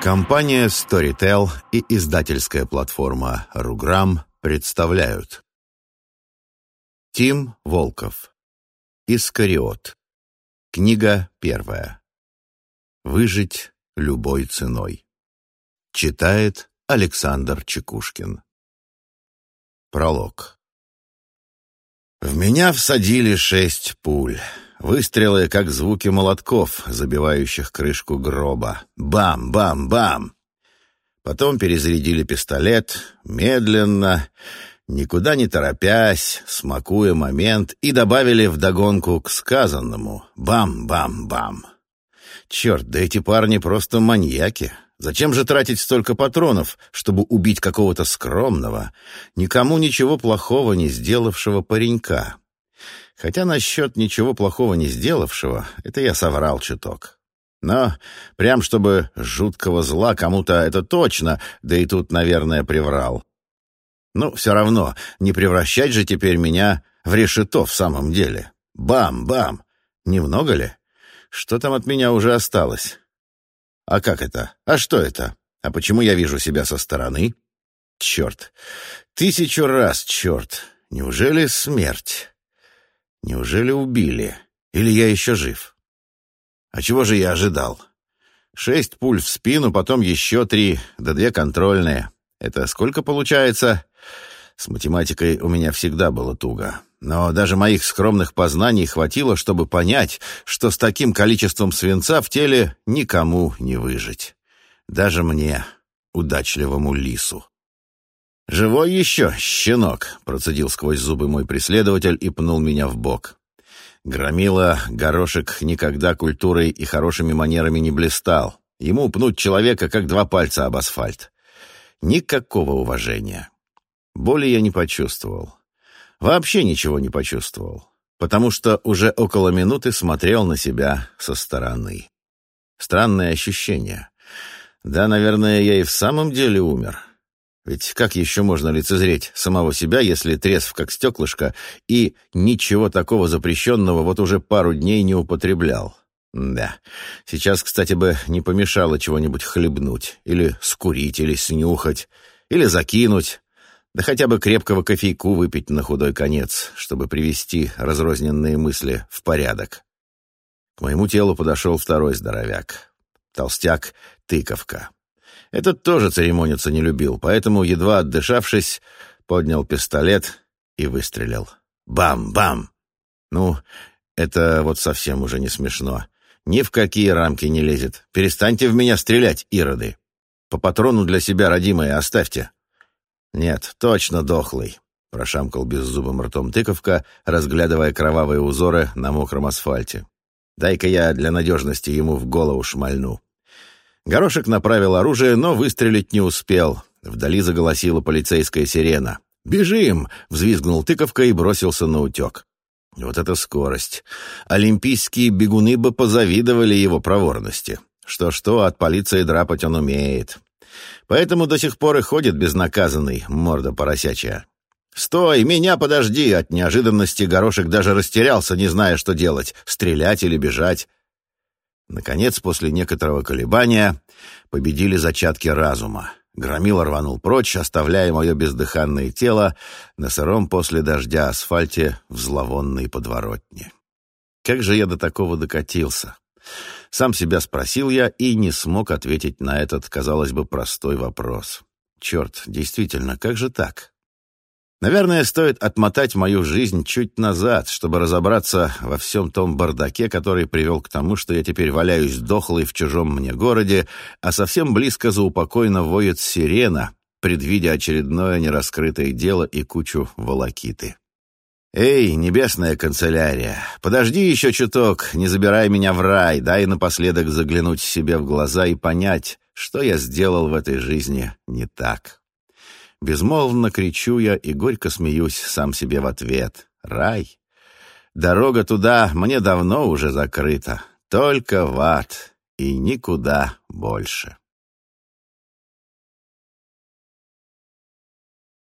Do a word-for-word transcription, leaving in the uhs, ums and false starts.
Компания Storytel и издательская платформа Руграм представляют. Тим Волков. Искариот. Книга первая. Выжить любой ценой. Читает Александр Чекушкин. Пролог. В меня всадили шесть пуль. Выстрелы, как звуки молотков, забивающих крышку гроба. Бам-бам-бам! Потом перезарядили пистолет, медленно, никуда не торопясь, смакуя момент, и добавили вдогонку к сказанному. Бам-бам-бам! Черт, да эти парни просто маньяки! Зачем же тратить столько патронов, чтобы убить какого-то скромного, никому ничего плохого не сделавшего паренька? Хотя насчет ничего плохого не сделавшего, это я соврал чуток. Но прям чтобы жуткого зла кому-то это точно, да и тут, наверное, приврал. Ну, все равно, не превращать же теперь меня в решето в самом деле. Бам-бам! Немного ли? Что там от меня уже осталось? А как это? А что это? А почему я вижу себя со стороны? Черт! Тысячу раз черт! Неужели смерть? Неужели убили? Или я еще жив? А чего же я ожидал? Шесть пуль в спину, потом еще три, да две контрольные. Это сколько получается? С математикой у меня всегда было туго. Но даже моих скромных познаний хватило, чтобы понять, что с таким количеством свинца в теле никому не выжить. Даже мне, удачливому лису. «Живой еще, щенок!» — процедил сквозь зубы мой преследователь и пнул меня в бок. Громила Горошек никогда культурой и хорошими манерами не блистал. Ему пнуть человека, как два пальца об асфальт. Никакого уважения. Боли я не почувствовал. Вообще ничего не почувствовал, потому что уже около минуты смотрел на себя со стороны. Странное ощущение. Да, наверное, я и в самом деле умер. Ведь как еще можно лицезреть самого себя, если трезв как стеклышко и ничего такого запрещенного вот уже пару дней не употреблял? Да, сейчас, кстати, бы не помешало чего-нибудь хлебнуть, или скурить, или снюхать, или закинуть, да хотя бы крепкого кофейку выпить на худой конец, чтобы привести разрозненные мысли в порядок. К моему телу подошел второй здоровяк. Толстяк Тыковка. Этот тоже церемониться не любил, поэтому, едва отдышавшись, поднял пистолет и выстрелил. Бам-бам! Ну, это вот совсем уже не смешно. Ни в какие рамки не лезет. Перестаньте в меня стрелять, ироды. По патрону для себя, родимые, оставьте. Нет, точно дохлый, прошамкал беззубым ртом Тыковка, разглядывая кровавые узоры на мокром асфальте. Дай-ка я для надежности ему в голову шмальну. Горошек направил оружие, но выстрелить не успел. Вдали заголосила полицейская сирена. «Бежим!» — взвизгнул Тыковка и бросился на утек. Вот это скорость! Олимпийские бегуны бы позавидовали его проворности. Что-что, от полиции драпать он умеет. Поэтому до сих пор и ходит безнаказанный, морда поросячья. «Стой! Меня подожди!» От неожиданности Горошек даже растерялся, не зная, что делать — стрелять или бежать. Наконец, после некоторого колебания, победили зачатки разума. Громила рванул прочь, оставляя мое бездыханное тело на сыром после дождя асфальте в зловонной подворотне. Как же я до такого докатился? Сам себя спросил я и не смог ответить на этот, казалось бы, простой вопрос. Черт, действительно, как же так? Наверное, стоит отмотать мою жизнь чуть назад, чтобы разобраться во всем том бардаке, который привел к тому, что я теперь валяюсь дохлый в чужом мне городе, а совсем близко заупокойно воет сирена, предвидя очередное нераскрытое дело и кучу волокиты. «Эй, небесная канцелярия, подожди еще чуток, не забирай меня в рай, дай напоследок заглянуть себе в глаза и понять, что я сделал в этой жизни не так». Безмолвно кричу я и горько смеюсь сам себе в ответ. Рай? Дорога туда мне давно уже закрыта. Только в ад и никуда больше.